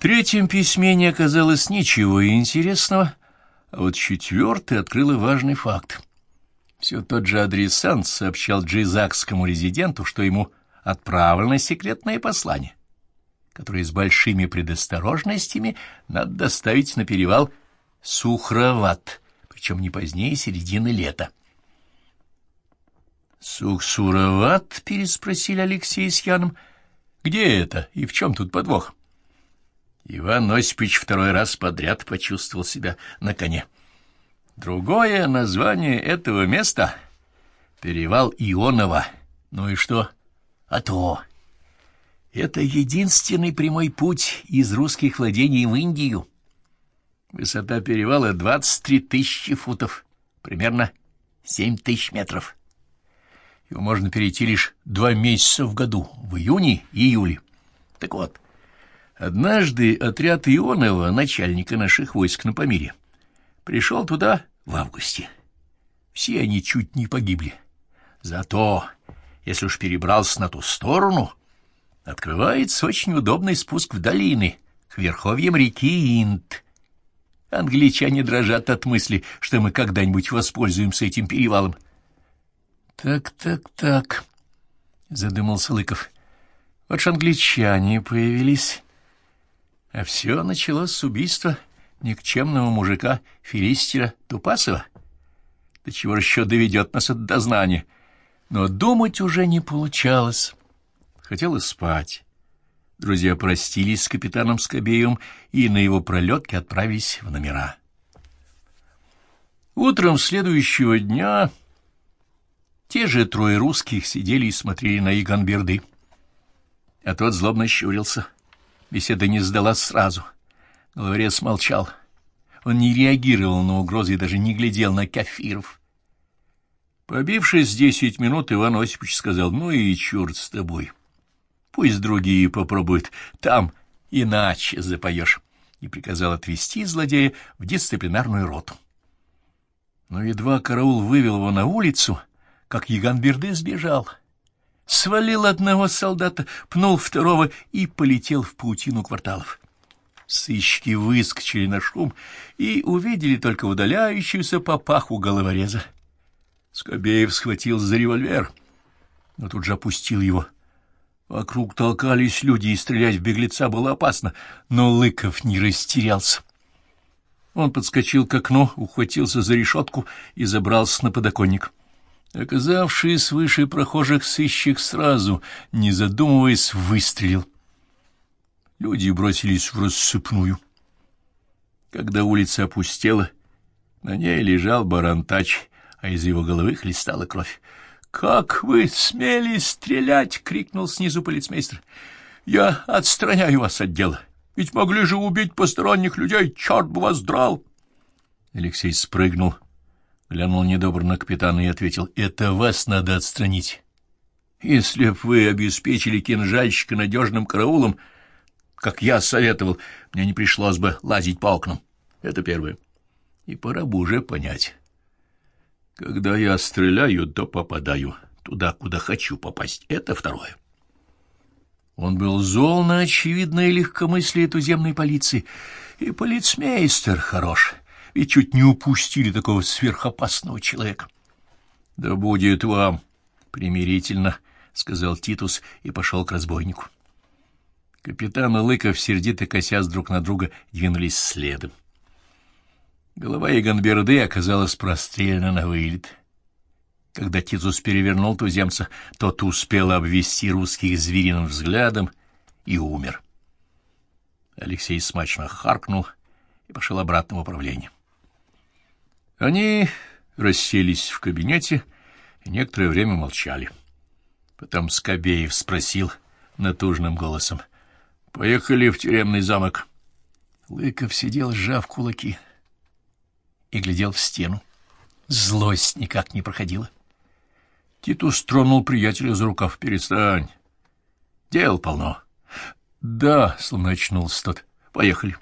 третьем письме не оказалось ничего интересного, а вот четвертое открыло важный факт. Все тот же адресант сообщал джизакскому резиденту, что ему отправлено секретное послание, которое с большими предосторожностями надо доставить на перевал Сухрават, причем не позднее середины лета. «Сухсурават?» — переспросили Алексей с Яном. «Где это и в чем тут подвох?» Иван Осипович второй раз подряд почувствовал себя на коне. Другое название этого места — перевал Ионова. Ну и что? А то это единственный прямой путь из русских владений в Индию. Высота перевала 23 тысячи футов, примерно 7 тысяч метров. Его можно перейти лишь 2 месяца в году, в июне и июле. Так вот, однажды отряд Ионова, начальника наших войск на Памире, пришел туда в августе. Все они чуть не погибли. Зато, если уж перебрался на ту сторону, открывается очень удобный спуск в долины, к верховьям реки Инд. Англичане дрожат от мысли, что мы когда-нибудь воспользуемся этим перевалом. Так, — задумался Лыков. Вот ж англичане появились. А все началось с убийства никчемного мужика Филистера Тупасова. До чего еще доведет нас это дознание. Но думать уже не получалось. Хотелось спать. Друзья простились с капитаном Скобеевым и на его пролетке отправились в номера. Утром следующего дня те же трое русских сидели и смотрели на Иган-Берды. А тот злобно щурился. Беседа не сдалась сразу. Головорез молчал. Он не реагировал на угрозы и даже не глядел на кафиров. Побившись 10 минут, Иван Осипович сказал: «Ну и черт с тобой. Пусть другие попробуют, там иначе запоешь», и приказал отвезти злодея в дисциплинарную роту. Но едва караул вывел его на улицу, как Иган-Берды сбежал. Свалил одного солдата, пнул второго и полетел в паутину кварталов. Сыщики выскочили на шум и увидели только удаляющуюся папаху головореза. Скобеев схватил за револьвер, но тут же опустил его. Вокруг толкались люди, и стрелять в беглеца было опасно, но Лыков не растерялся. Он подскочил к окну, ухватился за решетку и забрался на подоконник. Оказавшись выше прохожих, сыщик сразу, не задумываясь, выстрелил. Люди бросились в рассыпную. Когда улица опустела, на ней лежал Барантач, а из его головы хлестала кровь. «Как вы смели стрелять!» — крикнул снизу полицмейстер. «Я отстраняю вас от дела. Ведь могли же убить посторонних людей, черт бы вас драл!» Алексей спрыгнул, глянул недобро на капитана и ответил: «Это вас надо отстранить. Если б вы обеспечили кинжальщика надежным караулом, как я советовал, мне не пришлось бы лазить по окнам. Это первое. И пора бы уже понять. Когда я стреляю, то попадаю туда, куда хочу попасть. Это второе». Он был зол на очевидное легкомыслие туземной полиции. И полицмейстер хорош, ведь чуть не упустили такого сверхопасного человека. — Да будет вам примирительно, — сказал Титус и пошел к разбойнику. Капитан и Лыков, сердито косясь друг на друга, двинулись следом. Голова Иган-Берды оказалась прострелена на вылет. Когда Титус перевернул туземца, тот успел обвести русских звериным взглядом и умер. Алексей смачно харкнул и пошел обратно в управление. Они расселись в кабинете и некоторое время молчали. Потом Скобеев спросил натужным голосом: «Поехали в тюремный замок». Лыков сидел, сжав кулаки, и глядел в стену. Злость никак не проходила. Титус тронул приятеля за рукав. «Перестань. Дел полно». «Да», — словно очнулся тот. «Поехали».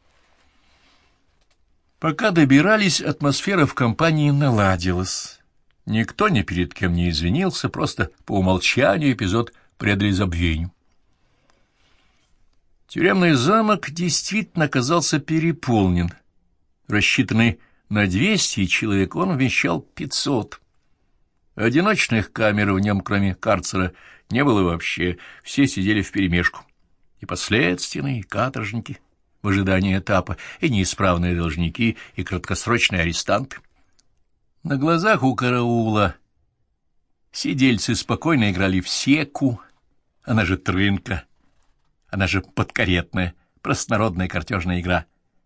Пока добирались, атмосфера в компании наладилась. Никто ни перед кем не извинился, просто по умолчанию эпизод предали забвению. Тюремный замок действительно оказался переполнен. Рассчитанный на 200 человек, он вмещал 500. Одиночных камер в нем, кроме карцера, не было вообще, все сидели вперемешку. И подследственные, и каторжники в ожидании этапа, и неисправные должники, и краткосрочные арестанты. На глазах у караула сидельцы спокойно играли в секу, она же трынка, она же подкаретная, простонародная картежная игра,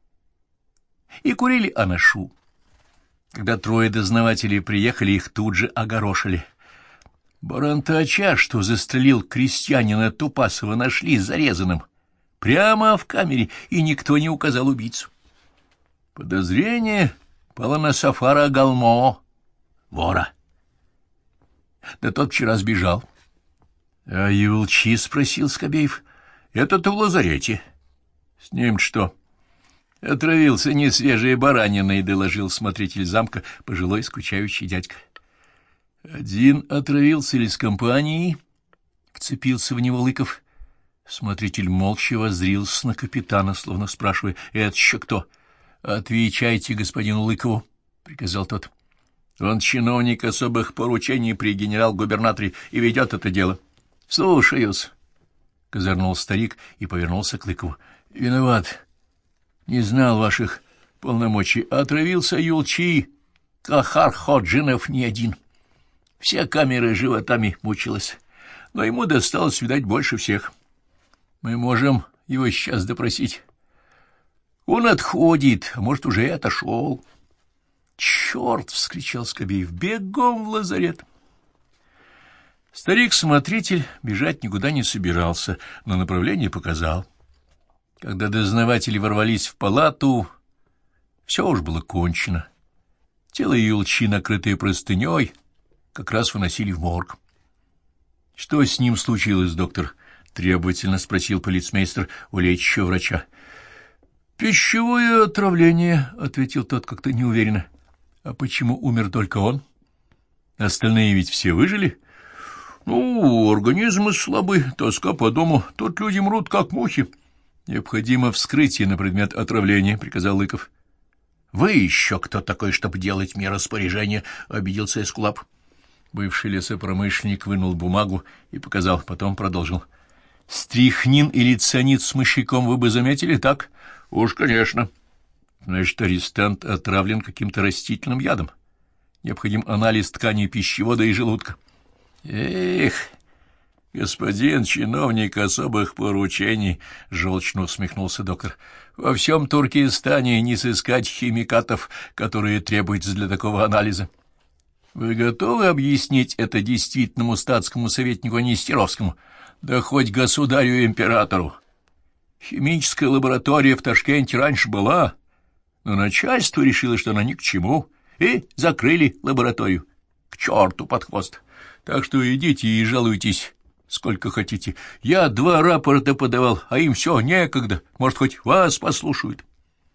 и курили анашу. Когда 3 дознавателей приехали, их тут же огорошили. Барантача, что застрелил крестьянина Тупасова, нашли зарезанным прямо в камере, и никто не указал убийцу. Подозрение пало на Сафара Галмо, вора. Да тот вчера сбежал. — А Юлчи? — спросил Скобеев. — Это-то в лазарете. — С ним что? — Отравился несвежей бараниной, — доложил смотритель замка, пожилой скучающий дядька. — Один отравился или с компанией? — вцепился в него Лыков. Смотритель молча воззрился на капитана, словно спрашивая: — Это еще кто? — Отвечайте господину Лыкову, — приказал тот. — Он чиновник особых поручений при генерал-губернаторе и ведет это дело. — Слушаюсь, — козырнул старик и повернулся к Лыкову. — Виноват. Не знал ваших полномочий. Отравился Юлчи, Кахар Ходжинов не один. Вся камера животами мучилась, но ему досталось, видать, больше всех. Мы можем его сейчас допросить. Он отходит, а может, уже и отошел. — Черт! — вскричал Скобеев. — Бегом в лазарет! Старик-смотритель бежать никуда не собирался, но направление показал. Когда дознаватели ворвались в палату, все уж было кончено. Тело Юлчи, накрытое простыней, как раз выносили в морг. — Что с ним случилось, доктор? — требовательно спросил полицмейстер у лечащего врача. — Пищевое отравление, — ответил тот как-то неуверенно. — А почему умер только он? Остальные ведь все выжили? — Ну, организм слабый, тоска по дому, тут люди мрут, как мухи. — Необходимо вскрытие на предмет отравления, — приказал Лыков. — Вы еще кто такой, чтобы делать мне распоряжение? — обиделся Эскулап. Бывший лесопромышленник вынул бумагу и показал, потом продолжил. — Стрихнин или цианид с мышьяком вы бы заметили, так? — Уж, конечно. — Значит, арестант отравлен каким-то растительным ядом. Необходим анализ тканей пищевода и желудка. — Эх, господин чиновник особых поручений, — желчно усмехнулся доктор, — во всем Туркестане не сыскать химикатов, которые требуются для такого анализа. Вы готовы объяснить это действительному статскому советнику Нестеровскому? Да хоть государю-императору. Химическая лаборатория в Ташкенте раньше была, но начальство решило, что она ни к чему, и закрыли лабораторию. К черту под хвост. Так что идите и жалуйтесь сколько хотите. Я 2 рапорта подавал, а им все некогда. Может, хоть вас послушают.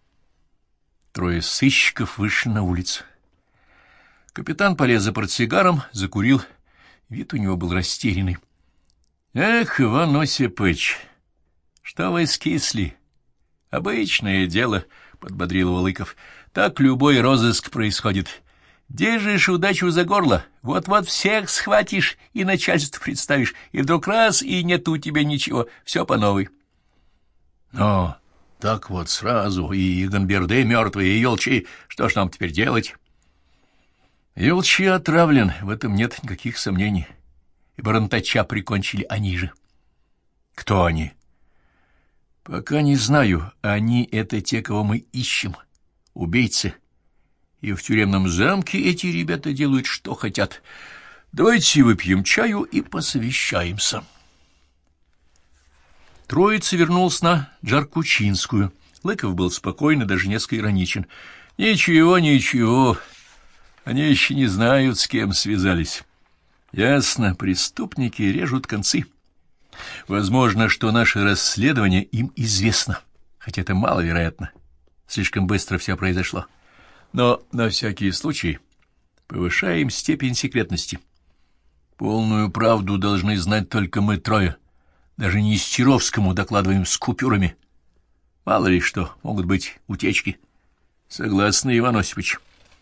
3 сыщиков вышли на улицу. Капитан полез за портсигаром, закурил. Вид у него был растерянный. — Эх, Иван Осипович, что вы скисли? — Обычное дело, — подбодрил его Лыков. — Так любой розыск происходит. Держишь удачу за горло, вот-вот всех схватишь и начальству представишь, и вдруг раз, и нет у тебя ничего, все по новой. — Но так вот сразу, и Ганберды мертвые, и Юлчи, что ж нам теперь делать? — Юлчи отравлен, в этом нет никаких сомнений. И Барантача прикончили они же. — Кто они? — Пока не знаю. Они — это те, кого мы ищем. Убийцы. И в тюремном замке эти ребята делают, что хотят. Давайте выпьем чаю и посовещаемся. Троица вернулась на Джаркучинскую. Лыков был спокойный, даже несколько ироничен. — Ничего, ничего. Они еще не знают, с кем связались. Ясно, преступники режут концы. Возможно, что наше расследование им известно, хотя это маловероятно. Слишком быстро все произошло. Но на всякий случай повышаем степень секретности. Полную правду должны знать только мы 3. Даже Нестеровскому докладываем с купюрами. Мало ли что, могут быть утечки. Согласны, Иван Осипович?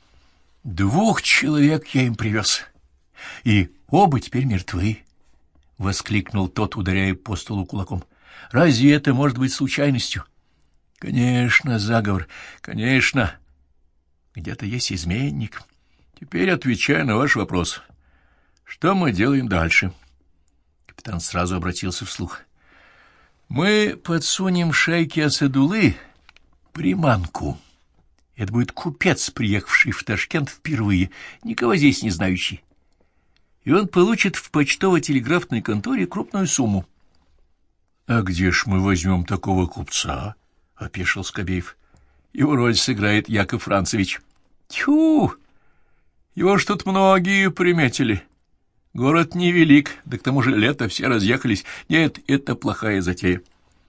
2 человек я им привез, и оба теперь мертвы, — воскликнул тот, ударяя по столу кулаком. — Разве это может быть случайностью? — Конечно, заговор, конечно. Где-то есть изменник. Теперь отвечаю на ваш вопрос. Что мы делаем дальше? Капитан сразу обратился вслух. — Мы подсунем шайке Асадулы приманку. Это будет купец, приехавший в Ташкент впервые, никого здесь не знающий. И он получит в почтово-телеграфной конторе крупную сумму. — А где ж мы возьмем такого купца? — опешил Скобеев. — Его роль сыграет Яков Францевич. — Тьфу! Его ж тут многие приметили. Город невелик, да к тому же лето все разъехались. Нет, это плохая затея.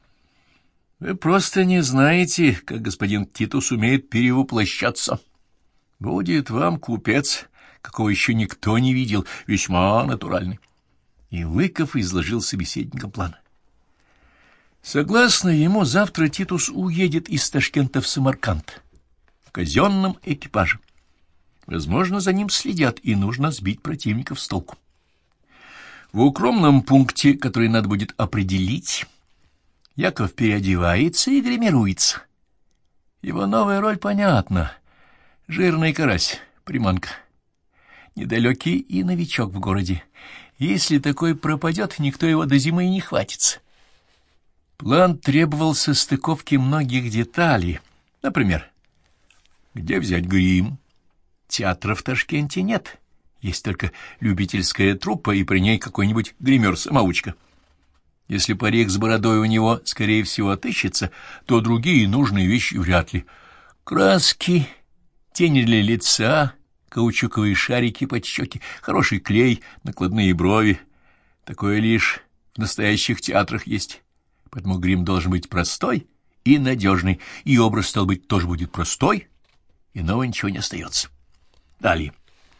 Вы просто не знаете, как господин Титус умеет перевоплощаться. Будет вам купец, какого еще никто не видел, весьма натуральный. И Лыков изложил собеседникам план. Согласно ему, завтра Титус уедет из Ташкента в Самарканд в казенном экипаже. Возможно, за ним следят, и нужно сбить противников с толку. В укромном пункте, который надо будет определить, Яков переодевается и гримируется. Его новая роль понятна. Жирный карась, приманка. Недалекий и новичок в городе. Если такой пропадет, никто его до зимы и не хватится. План требовал состыковки многих деталей. Например, где взять грим? Театра в Ташкенте нет. Есть только любительская труппа, и при ней какой-нибудь гример-самоучка. Если парик с бородой у него, скорее всего, отыщется, то другие нужные вещи вряд ли. Краски, тени для лица, каучуковые шарики под щеки, хороший клей, накладные брови. Такое лишь в настоящих театрах есть. Поэтому грим должен быть простой и надежный, и образ, стал быть, тоже будет простой, иного ничего не остается. Далее.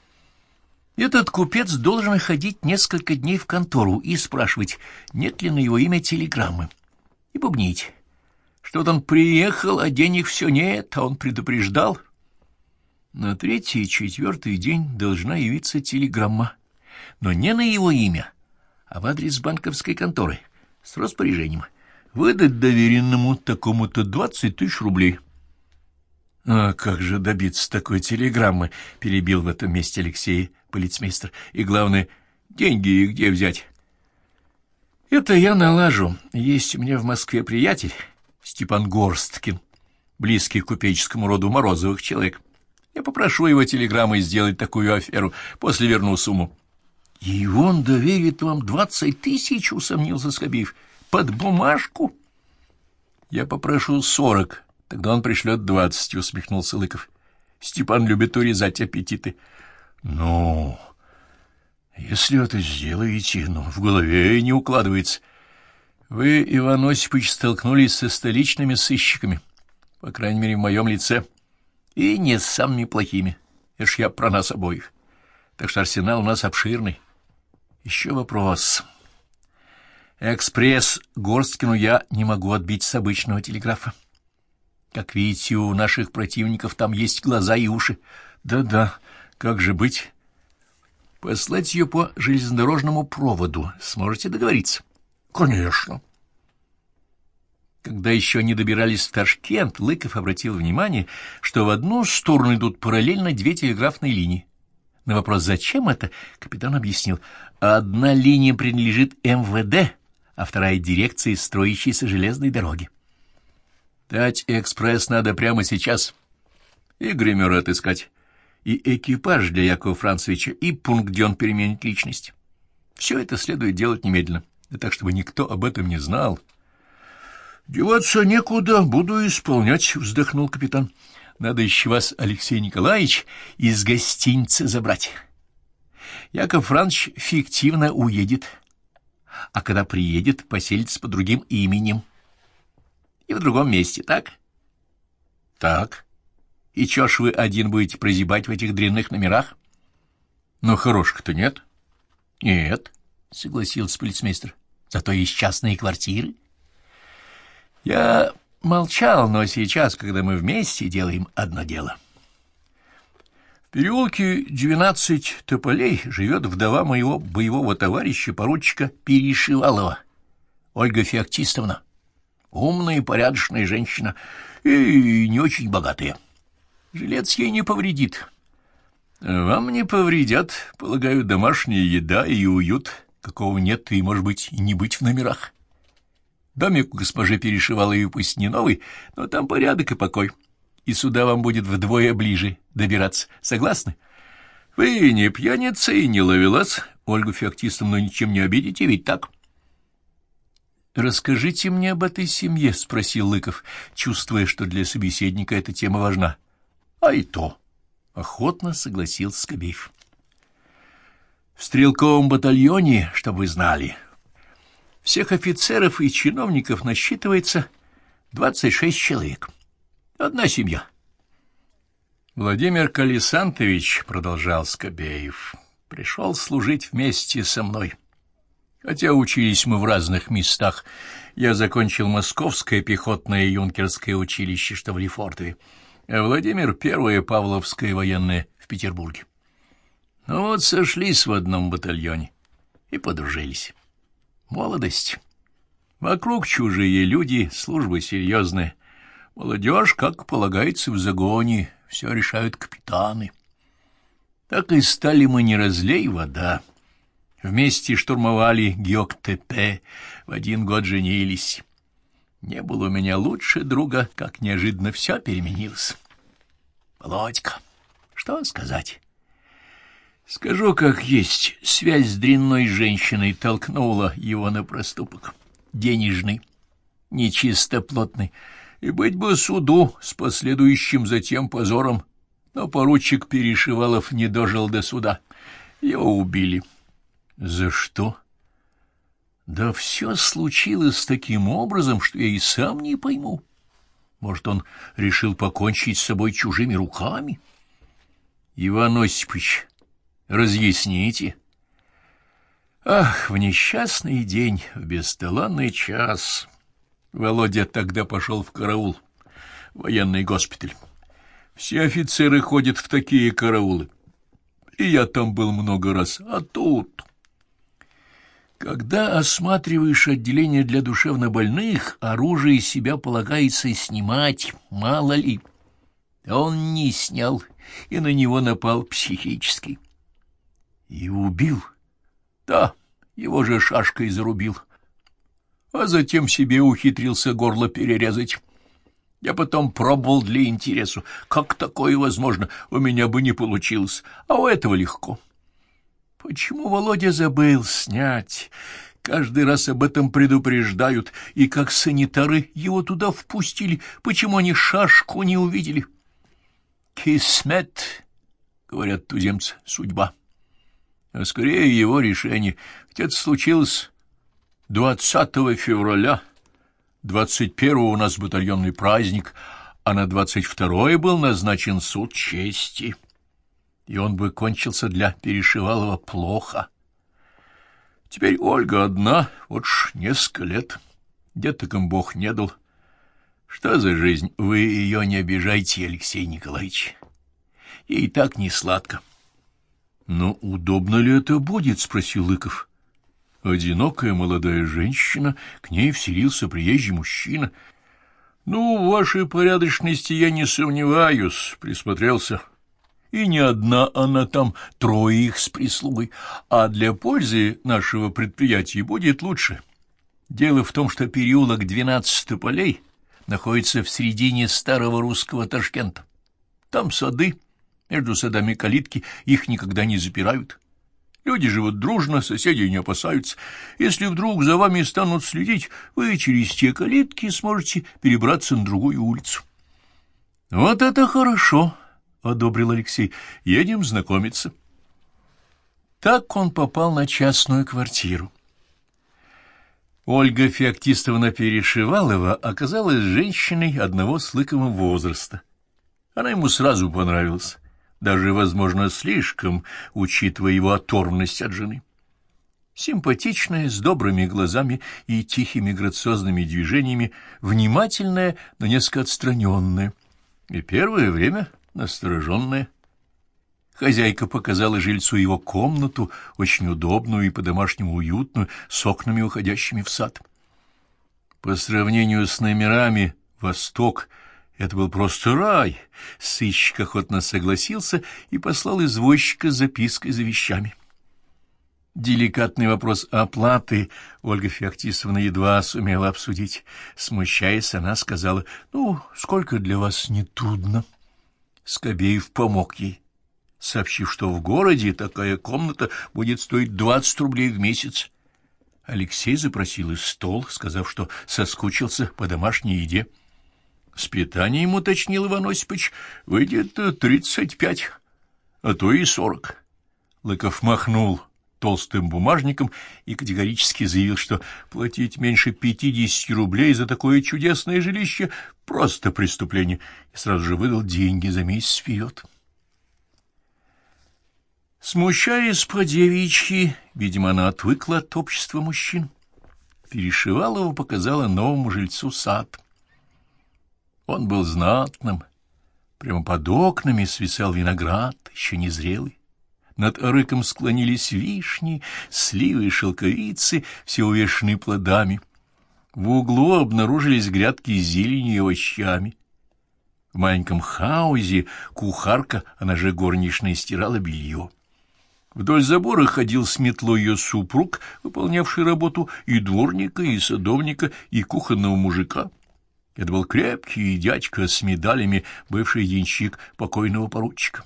Этот купец должен ходить несколько дней в контору и спрашивать, нет ли на его имя телеграммы, и бубнить, что вот он приехал, а денег все нет, а он предупреждал. На 3-й и 4-й день должна явиться телеграмма, но не на его имя, а в адрес банковской конторы, с распоряжением выдать доверенному такому-то 20 тысяч рублей. — А как же добиться такой телеграммы? — перебил в этом месте Алексей полицмейстер. — И главное, деньги где взять? — Это я налажу. Есть у меня в Москве приятель, Степан Горсткин, близкий к купеческому роду Морозовых человек. Я попрошу его телеграммой сделать такую аферу, после верну сумму. — И он доверит вам 20 тысяч, — усомнился Скобеев. — Под бумажку? — Я попрошу 40. Тогда он пришлет 20, — усмехнулся Лыков. Степан любит урезать аппетиты. Ну, если это сделаете, но в голове не укладывается. Вы, Иван Осипович, столкнулись со столичными сыщиками, по крайней мере, в моем лице, и не с самыми плохими. Это ж я про нас обоих. Так что арсенал у нас обширный. Еще вопрос. Экспресс Горсткину я не могу отбить с обычного телеграфа. Как видите, у наших противников там есть глаза и уши. Да-да, как же быть? Послать ее по железнодорожному проводу. Сможете договориться? Конечно. Когда еще не добирались в Ташкент, Лыков обратил внимание, что в одну сторону идут параллельно 2 телеграфные линии. На вопрос «Зачем это?» капитан объяснил. Одна линия принадлежит МВД, а вторая — дирекции строящейся железной дороги. Дать экспресс надо прямо сейчас. И гримера отыскать, и экипаж для Якова Францевича, и пункт, где он переменит личность. Все это следует делать немедленно, да так, чтобы никто об этом не знал. — Деваться некуда, буду исполнять, — вздохнул капитан. — Надо еще вас, Алексей Николаевич, из гостиницы забрать. Яков Францевич фиктивно уедет, а когда приедет, поселится под другим именем. И в другом месте, так? — Так. И чё ж вы один будете прозябать в этих дрянных номерах? — Но хороших-то нет. — Нет, — согласился полицмейстер. Зато есть частные квартиры. Я молчал, но сейчас, когда мы вместе, делаем одно дело. В переулке 12 тополей живет вдова моего боевого товарища, поручика Перешивалова, Ольга Феоктистовна. Умная и порядочная женщина, и не очень богатая. Жилец ей не повредит. Вам не повредят, полагаю, домашняя еда и уют, какого нет и, может быть, и не быть в номерах. Домик у госпожи Перешиваловой пусть не новый, но там порядок и покой, и сюда вам будет вдвое ближе добираться. Согласны? Вы не пьяница и не ловелас, Ольгу Феоктистовну ничем не обидите, ведь так? «Расскажите мне об этой семье», — спросил Лыков, чувствуя, что для собеседника эта тема важна. «А и то», — охотно согласился Скобеев. «В стрелковом батальоне, чтобы вы знали, всех офицеров и чиновников насчитывается 26 человек. Одна семья». «Владимир Колесантович, — продолжал Скобеев, — пришел служить вместе со мной. Хотя учились мы в разных местах. Я закончил Московское пехотное юнкерское училище, что в Лефортове, а Владимир — Первое Павловское военное в Петербурге. Ну вот сошлись в одном батальоне и подружились. Молодость. Вокруг чужие люди, служба серьезная. Молодежь, как полагается, в загоне, все решают капитаны. Так и стали мы не разлей вода. Вместе штурмовали Геоктепе, в один год женились. Не было у меня лучше друга, как неожиданно все переменилось. Володька, что сказать? Скажу, как есть, связь с дрянной женщиной толкнула его на проступок. Денежный, нечистоплотный, и быть бы суду с последующим затем позором, но поручик Перешивалов не дожил до суда. Его убили. За что? Да все случилось таким образом, что я и сам не пойму. Может, он решил покончить с собой чужими руками? Иван Осипович, разъясните. Ах, в несчастный день, в бесталанный час Володя тогда пошел в караул, военный госпиталь. Все офицеры ходят в такие караулы, и я там был много раз, а тут... Когда осматриваешь отделение для душевнобольных, оружие из себя полагается снимать, мало ли. Он не снял, и на него напал психический. И убил. Да, его же шашкой зарубил. А затем себе ухитрился горло перерезать. Я потом пробовал для интересу. Как такое возможно? У меня бы не получилось, а у этого легко. Почему Володя забыл снять? Каждый раз об этом предупреждают, и как санитары его туда впустили, почему они шашку не увидели? «Кисмет», — говорят туземцы, — судьба. А скорее его решение. Ведь это случилось 20 февраля, 21-го у нас батальонный праздник, а на 22-е был назначен суд чести. И он бы кончился для Перешивалова плохо. Теперь Ольга одна, вот ж несколько лет. Детокам Бог не дал. Что за жизнь? Вы ее не обижайте, Алексей Николаевич. Ей так не сладко. — Но удобно ли это будет? — спросил Лыков. Одинокая молодая женщина, к ней вселился приезжий мужчина. — Ну, в вашей порядочности я не сомневаюсь, — присмотрелся. И не одна она там, трое их с прислугой, а для пользы нашего предприятия будет лучше. Дело в том, что переулок 12 тополей находится в середине старого русского Ташкента. Там сады, между садами калитки, их никогда не запирают. Люди живут дружно, соседей не опасаются. Если вдруг за вами станут следить, вы через те калитки сможете перебраться на другую улицу. — Вот это хорошо! — одобрил Алексей. — Едем знакомиться. Так он попал на частную квартиру. Ольга Феоктистовна Перешивалова оказалась женщиной одного с Лыковым возраста. Она ему сразу понравилась, даже, возможно, слишком, учитывая его оторванность от жены. Симпатичная, с добрыми глазами и тихими грациозными движениями, внимательная, но несколько отстраненная, и первое время настороженная. Хозяйка показала жильцу его комнату, очень удобную и по-домашнему уютную, с окнами, уходящими в сад. По сравнению с номерами «Восток» это был просто рай. Сыщик охотно согласился и послал извозчика с запиской за вещами. Деликатный вопрос оплаты Ольга Феоктистовна едва сумела обсудить. Смущаясь, она сказала: «Ну, сколько для вас не трудно?» Скобеев помог ей, сообщив, что в городе такая комната будет стоить 20 рублей в месяц. Алексей запросил и стол, сказав, что соскучился по домашней еде. С питанием, уточнил Иван Осипович, выйдет 35, а то и 40. Лыков махнул толстым бумажником и категорически заявил, что платить меньше 50 рублей за такое чудесное жилище — просто преступление, и сразу же выдал деньги за месяц вперед. Смущаясь по-девичьи, видимо, она отвыкла от общества мужчин, Перешивалова показала новому жильцу сад. Он был знатным, прямо под окнами свисал виноград, еще незрелый. Над арыком склонились вишни, сливы и шелковицы, все увешанные плодами. В углу обнаружились грядки с зеленью и овощами. В маленьком хаузе кухарка, она же горничная, стирала белье. Вдоль забора ходил с метлой ее супруг, выполнявший работу и дворника, и садовника, и кухонного мужика. Это был крепкий дядька с медалями, бывший денщик покойного поручика.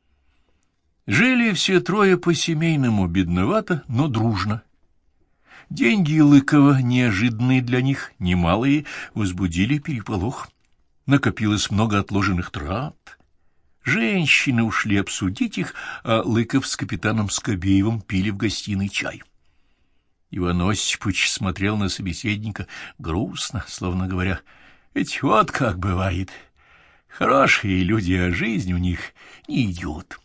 Жили все трое по-семейному, бедновато, но дружно. Деньги Лыкова, неожиданные для них, немалые, возбудили переполох. Накопилось много отложенных трат. Женщины ушли обсудить их, а Лыков с капитаном Скобеевым пили в гостиной чай. Иван Осипович смотрел на собеседника грустно, словно говоря: «Ведь вот как бывает. Хорошие люди, а жизнь у них не идет».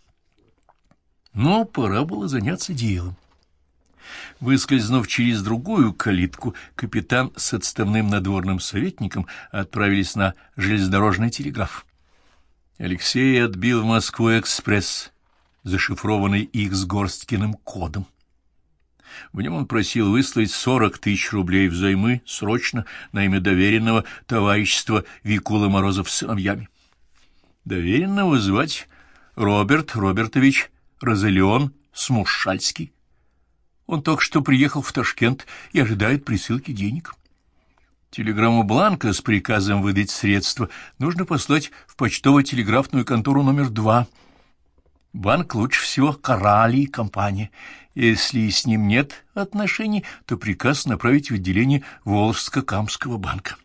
Но пора было заняться делом. Выскользнув через другую калитку, капитан с отставным надворным советником отправились на железнодорожный телеграф. Алексей отбил в Москву экспресс, зашифрованный их с Горсткиным кодом. В нем он просил выслать 40 тысяч рублей взаймы срочно на имя доверенного товарищества Викула Морозов с сыновьями. Доверенного звать Роберт Робертович Розелион Смушальский. Он только что приехал в Ташкент и ожидает присылки денег. Телеграмму бланка с приказом выдать средства нужно послать в почтово-телеграфную контору номер 2. Банк лучше всего Коралли и компания. Если с ним нет отношений, то приказ направить в отделение Волжско-Камского банка.